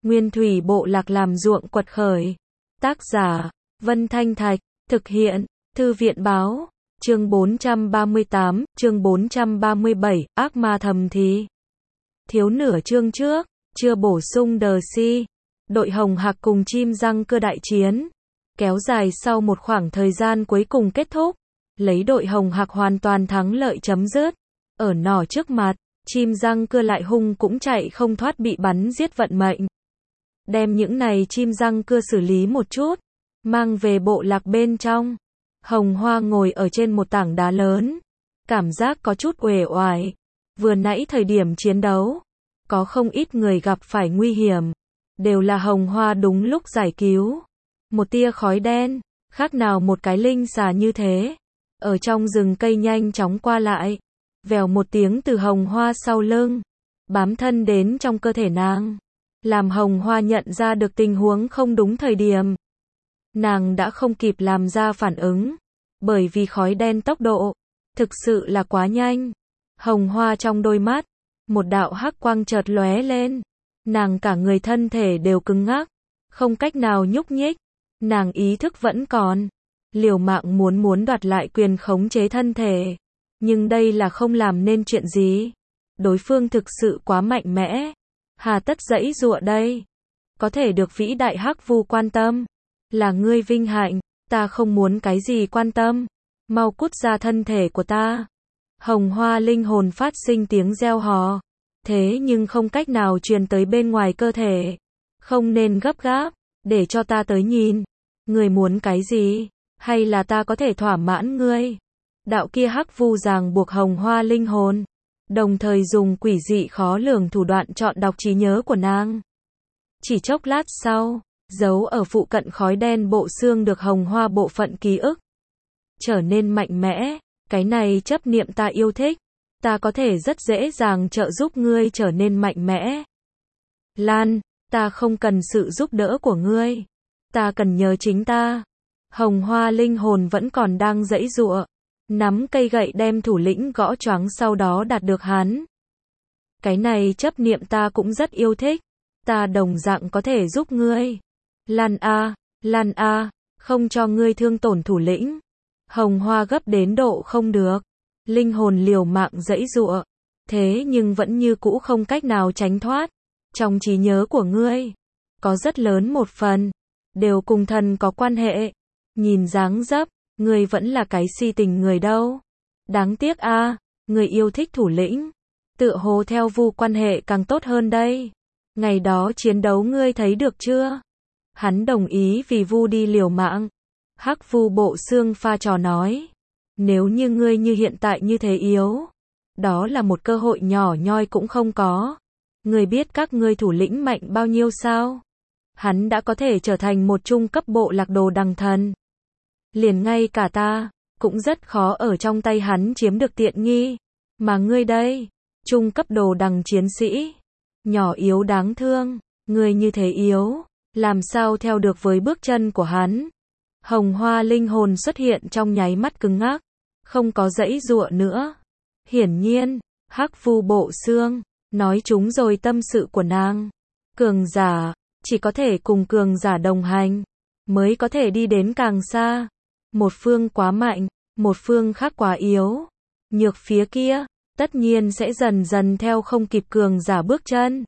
Nguyên thủy bộ lạc làm ruộng quật khởi. Tác giả, Vân Thanh Thạch, thực hiện, Thư viện Báo, chương 438, chương 437, ác ma thầm thì. Thiếu nửa chương trước, chưa bổ sung đờ si. Đội Hồng Hạc cùng chim răng cưa đại chiến, kéo dài sau một khoảng thời gian cuối cùng kết thúc, lấy đội Hồng Hạc hoàn toàn thắng lợi chấm dứt. Ở nỏ trước mặt, chim răng cưa lại hung cũng chạy không thoát bị bắn giết vận mệnh. Đem những này chim răng cưa xử lý một chút, mang về bộ lạc bên trong. Hồng Hoa ngồi ở trên một tảng đá lớn, cảm giác có chút uể oải. Vừa nãy thời điểm chiến đấu, có không ít người gặp phải nguy hiểm, đều là Hồng Hoa đúng lúc giải cứu. Một tia khói đen, khác nào một cái linh xà như thế, ở trong rừng cây nhanh chóng qua lại, vèo một tiếng từ Hồng Hoa sau lưng, bám thân đến trong cơ thể nàng, làm Hồng Hoa nhận ra được tình huống không đúng thời điểm. Nàng đã không kịp làm ra phản ứng, bởi vì khói đen tốc độ thực sự là quá nhanh. Hồng Hoa trong đôi mắt, một đạo hắc quang chợt lóe lên, nàng cả người thân thể đều cứng ngắc, không cách nào nhúc nhích. Nàng ý thức vẫn còn, liều mạng muốn đoạt lại quyền khống chế thân thể, nhưng đây là không làm nên chuyện gì. Đối phương thực sự quá mạnh mẽ, hà tất giãy giụa đây. Có thể được vĩ đại Hắc Vu quan tâm, là ngươi vinh hạnh, ta không muốn cái gì quan tâm, mau cút ra thân thể của ta. Hồng Hoa linh hồn phát sinh tiếng reo hò, thế nhưng không cách nào truyền tới bên ngoài cơ thể. Không nên gấp gáp, để cho ta tới nhìn. Ngươi muốn cái gì? Hay là ta có thể thỏa mãn ngươi? Đạo kia Hắc Vu ràng buộc Hồng Hoa linh hồn, đồng thời dùng quỷ dị khó lường thủ đoạn chọn đọc trí nhớ của nàng. Chỉ chốc lát sau, giấu ở phụ cận khói đen bộ xương được Hồng Hoa bộ phận ký ức trở nên mạnh mẽ. Cái này chấp niệm ta yêu thích, ta có thể rất dễ dàng trợ giúp ngươi trở nên mạnh mẽ. Lan, ta không cần sự giúp đỡ của ngươi, ta cần nhờ chính ta. Hồng Hoa linh hồn vẫn còn đang giãy giụa, nắm cây gậy đem thủ lĩnh gõ choáng, sau đó đạt được hắn. Cái này chấp niệm ta cũng rất yêu thích, ta đồng dạng có thể giúp ngươi. Lan a, không cho ngươi thương tổn thủ lĩnh. Hồng Hoa gấp đến độ không được, linh hồn liều mạng giãy giụa, thế nhưng vẫn như cũ không cách nào tránh thoát. Trong trí nhớ của ngươi, có rất lớn một phần đều cùng thần có quan hệ. Nhìn dáng dấp, ngươi vẫn là cái si tình người đâu. Đáng tiếc a, ngươi yêu thích thủ lĩnh, tựa hồ theo Vu quan hệ càng tốt hơn đây. Ngày đó chiến đấu ngươi thấy được chưa? Hắn đồng ý vì Vu đi liều mạng. Hắc Vu bộ xương pha trò nói, nếu như ngươi như hiện tại như thế yếu, đó là một cơ hội nhỏ nhoi cũng không có. Ngươi biết các ngươi thủ lĩnh mạnh bao nhiêu sao? Hắn đã có thể trở thành một trung cấp bộ lạc đồ đằng thần. Liền ngay cả ta, cũng rất khó ở trong tay hắn chiếm được tiện nghi. Mà ngươi đây, trung cấp đồ đằng chiến sĩ, nhỏ yếu đáng thương, ngươi như thế yếu, làm sao theo được với bước chân của hắn? Hồng Hoa linh hồn xuất hiện trong nháy mắt cứng ngắc, không có giãy giụa nữa. Hiển nhiên, Hắc Vu bộ xương nói trúng rồi tâm sự của nàng. Cường giả chỉ có thể cùng cường giả đồng hành, mới có thể đi đến càng xa. Một phương quá mạnh, một phương khác quá yếu, nhược phía kia tất nhiên sẽ dần dần theo không kịp cường giả bước chân,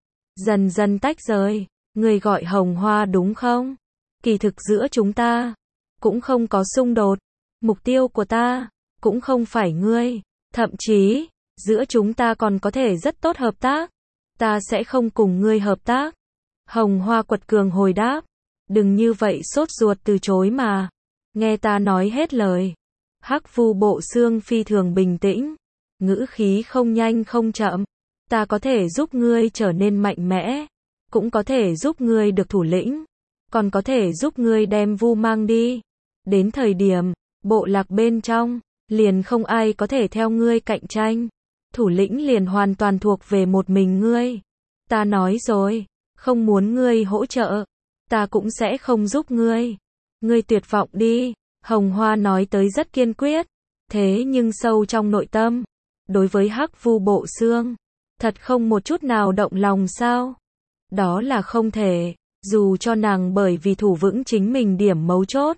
dần dần tách rời. Người gọi Hồng Hoa đúng không? Kỳ thực giữa chúng ta cũng không có xung đột, mục tiêu của ta cũng không phải ngươi, thậm chí giữa chúng ta còn có thể rất tốt hợp tác. Ta sẽ không cùng ngươi hợp tác. Hồng Hoa quật cường hồi đáp, đừng như vậy sốt ruột từ chối mà, nghe ta nói hết lời. Hắc Vu bộ xương phi thường bình tĩnh, ngữ khí không nhanh không chậm. Ta có thể giúp ngươi trở nên mạnh mẽ, cũng có thể giúp ngươi được thủ lĩnh, còn có thể giúp ngươi đem Vu mang đi. Đến thời điểm, bộ lạc bên trong, liền không ai có thể theo ngươi cạnh tranh. Thủ lĩnh liền hoàn toàn thuộc về một mình ngươi. Ta nói rồi, không muốn ngươi hỗ trợ, ta cũng sẽ không giúp ngươi. Ngươi tuyệt vọng đi. Hồng Hoa nói tới rất kiên quyết, thế nhưng sâu trong nội tâm, đối với Hắc Vu bộ xương, thật không một chút nào động lòng sao? Đó là không thể, dù cho nàng bởi vì thủ vững chính mình điểm mấu chốt.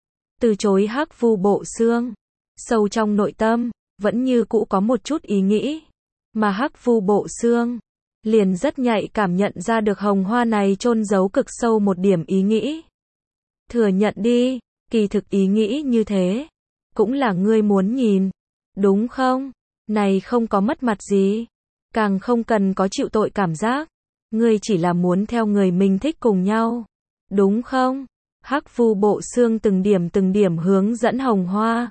Từ chối Hắc Vu Bộ Xương. Sâu trong nội tâm, vẫn như cũ có một chút ý nghĩ. Mà Hắc Vu Bộ Xương liền rất nhạy cảm nhận ra được hồng hoa này chôn giấu cực sâu một điểm ý nghĩ. Thừa nhận đi, kỳ thực ý nghĩ như thế, cũng là ngươi muốn nhìn, đúng không? Này không có mất mặt gì, càng không cần có chịu tội cảm giác, ngươi chỉ là muốn theo người mình thích cùng nhau, đúng không? Hắc Vu Bộ Xương từng điểm hướng dẫn hồng hoa.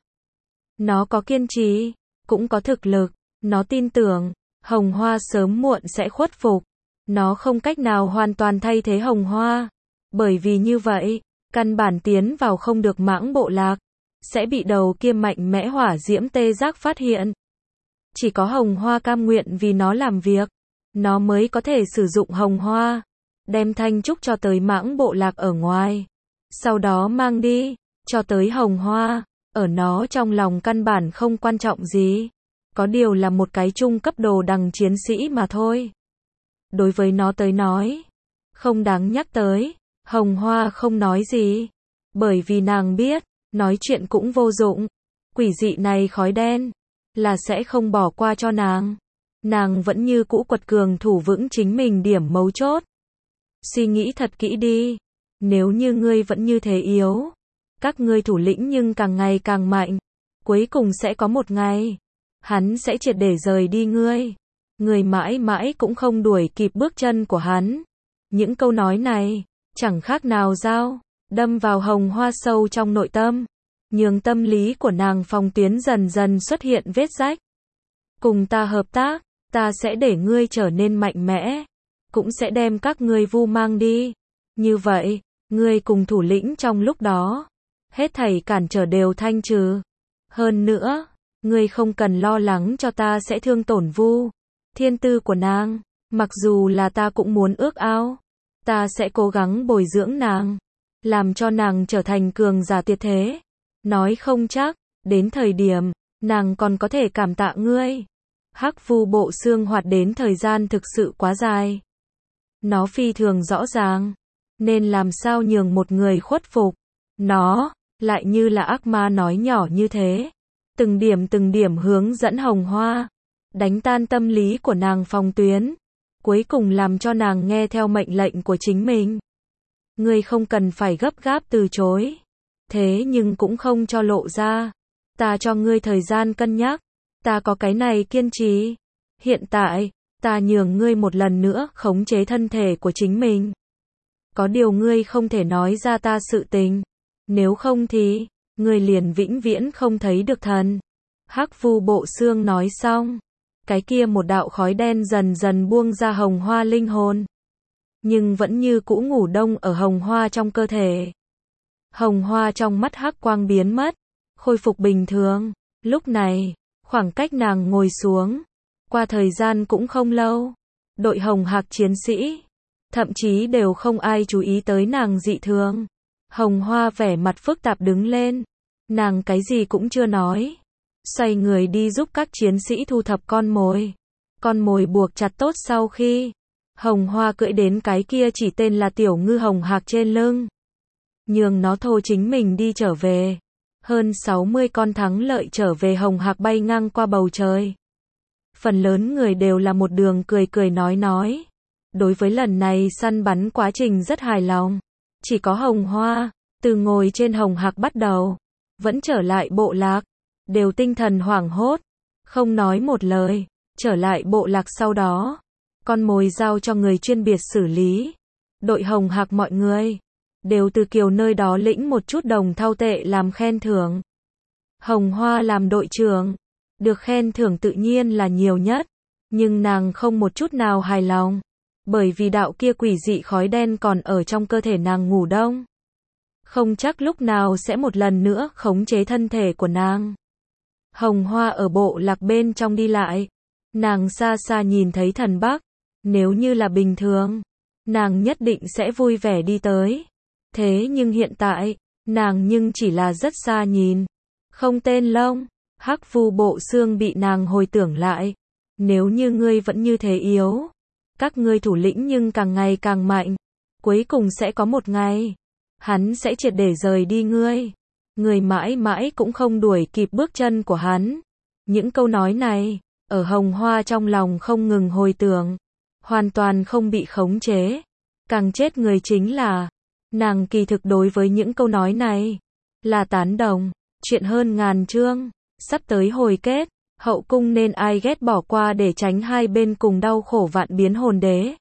Nó có kiên trì, cũng có thực lực, nó tin tưởng, hồng hoa sớm muộn sẽ khuất phục. Nó không cách nào hoàn toàn thay thế hồng hoa, bởi vì như vậy, căn bản tiến vào không được Mãng Bộ Lạc, sẽ bị đầu kia mạnh mẽ hỏa diễm tê giác phát hiện. Chỉ có hồng hoa cam nguyện vì nó làm việc, nó mới có thể sử dụng hồng hoa, đem thanh trúc cho tới Mãng Bộ Lạc ở ngoài, sau đó mang đi, cho tới hồng hoa, ở nó trong lòng căn bản không quan trọng gì, có điều là một cái trung cấp đồ đằng chiến sĩ mà thôi. Đối với nó tới nói, không đáng nhắc tới, hồng hoa không nói gì, bởi vì nàng biết, nói chuyện cũng vô dụng, quỷ dị này khói đen, là sẽ không bỏ qua cho nàng. Nàng vẫn như cũ quật cường thủ vững chính mình điểm mấu chốt. Suy nghĩ thật kỹ đi, nếu như ngươi vẫn như thế yếu, các ngươi thủ lĩnh nhưng càng ngày càng mạnh, cuối cùng sẽ có một ngày, hắn sẽ triệt để rời đi ngươi. Người mãi mãi cũng không đuổi kịp bước chân của hắn. Những câu nói này, chẳng khác nào dao, đâm vào hồng hoa sâu trong nội tâm, nhường tâm lý của nàng phòng tuyến dần dần xuất hiện vết rách. Cùng ta hợp tác, ta sẽ để ngươi trở nên mạnh mẽ, cũng sẽ đem các ngươi vu mang đi. Như vậy, ngươi cùng thủ lĩnh trong lúc đó, hết thảy cản trở đều thanh trừ. Hơn nữa, ngươi không cần lo lắng cho ta sẽ thương tổn Vu Thiên Tư của nàng, mặc dù là ta cũng muốn ước ao, ta sẽ cố gắng bồi dưỡng nàng, làm cho nàng trở thành cường giả tuyệt thế. Nói không chắc, đến thời điểm, nàng còn có thể cảm tạ ngươi. Hắc Vu Bộ Xương hoạt đến thời gian thực sự quá dài. Nó phi thường rõ ràng, nên làm sao nhường một người khuất phục. Nó, lại như là ác ma nói nhỏ như thế, từng điểm hướng dẫn hồng hoa, đánh tan tâm lý của nàng phòng tuyến, cuối cùng làm cho nàng nghe theo mệnh lệnh của chính mình. Ngươi không cần phải gấp gáp từ chối, thế nhưng cũng không cho lộ ra. Ta cho ngươi thời gian cân nhắc, ta có cái này kiên trì. Hiện tại, ta nhường ngươi một lần nữa khống chế thân thể của chính mình. Có điều ngươi không thể nói ra ta sự tình, nếu không thì, ngươi liền vĩnh viễn không thấy được thần. Hắc Vu Bộ Xương nói xong, cái kia một đạo khói đen dần dần buông ra hồng hoa linh hồn, nhưng vẫn như cũ ngủ đông ở hồng hoa trong cơ thể. Hồng hoa trong mắt hắc quang biến mất, khôi phục bình thường. Lúc này, khoảng cách nàng ngồi xuống, qua thời gian cũng không lâu, đội hồng hạc chiến sĩ, thậm chí đều không ai chú ý tới nàng dị thường. Hồng hoa vẻ mặt phức tạp đứng lên, nàng cái gì cũng chưa nói, xoay người đi giúp các chiến sĩ thu thập con mồi. Con mồi buộc chặt tốt sau khi, hồng hoa cưỡi đến cái kia chỉ tên là tiểu ngư hồng hạc trên lưng, nhường nó thô chính mình đi trở về. Hơn 60 con thắng lợi trở về hồng hạc bay ngang qua bầu trời. Phần lớn người đều là một đường cười nói. Đối với lần này săn bắn quá trình rất hài lòng. Chỉ có hồng hoa, từ ngồi trên hồng hạc bắt đầu, vẫn trở lại bộ lạc, đều tinh thần hoảng hốt, không nói một lời. Trở lại bộ lạc sau đó, con mồi giao cho người chuyên biệt xử lý. Đội hồng hạc mọi người đều từ Kiều nơi đó lĩnh một chút đồng thau tệ làm khen thưởng. Hồng hoa làm đội trưởng, được khen thưởng tự nhiên là nhiều nhất, nhưng nàng không một chút nào hài lòng, bởi vì đạo kia quỷ dị khói đen còn ở trong cơ thể nàng ngủ đông. Không chắc lúc nào sẽ một lần nữa khống chế thân thể của nàng. Hồng hoa ở bộ lạc bên trong đi lại, nàng xa xa nhìn thấy thần Bắc, nếu như là bình thường, nàng nhất định sẽ vui vẻ đi tới. Thế nhưng hiện tại, nàng nhưng chỉ là rất xa nhìn, không tên lông. Hắc Vu Bộ Xương bị nàng hồi tưởng lại, nếu như ngươi vẫn như thế yếu, Các ngươi thủ lĩnh nhưng càng ngày càng mạnh. Cuối cùng sẽ có một ngày, hắn sẽ triệt để rời đi ngươi. Ngươi mãi mãi cũng không đuổi kịp bước chân của hắn. Những câu nói này, ở Hồng Hoa trong lòng không ngừng hồi tưởng. Hoàn toàn không bị khống chế. Càng chết người chính là, nàng kỳ thực đối với những câu nói này, là tán đồng. Chuyện hơn ngàn chương, sắp tới hồi kết. Hậu cung nên ai ghét bỏ qua để tránh hai bên cùng đau khổ vạn biến hồn đế.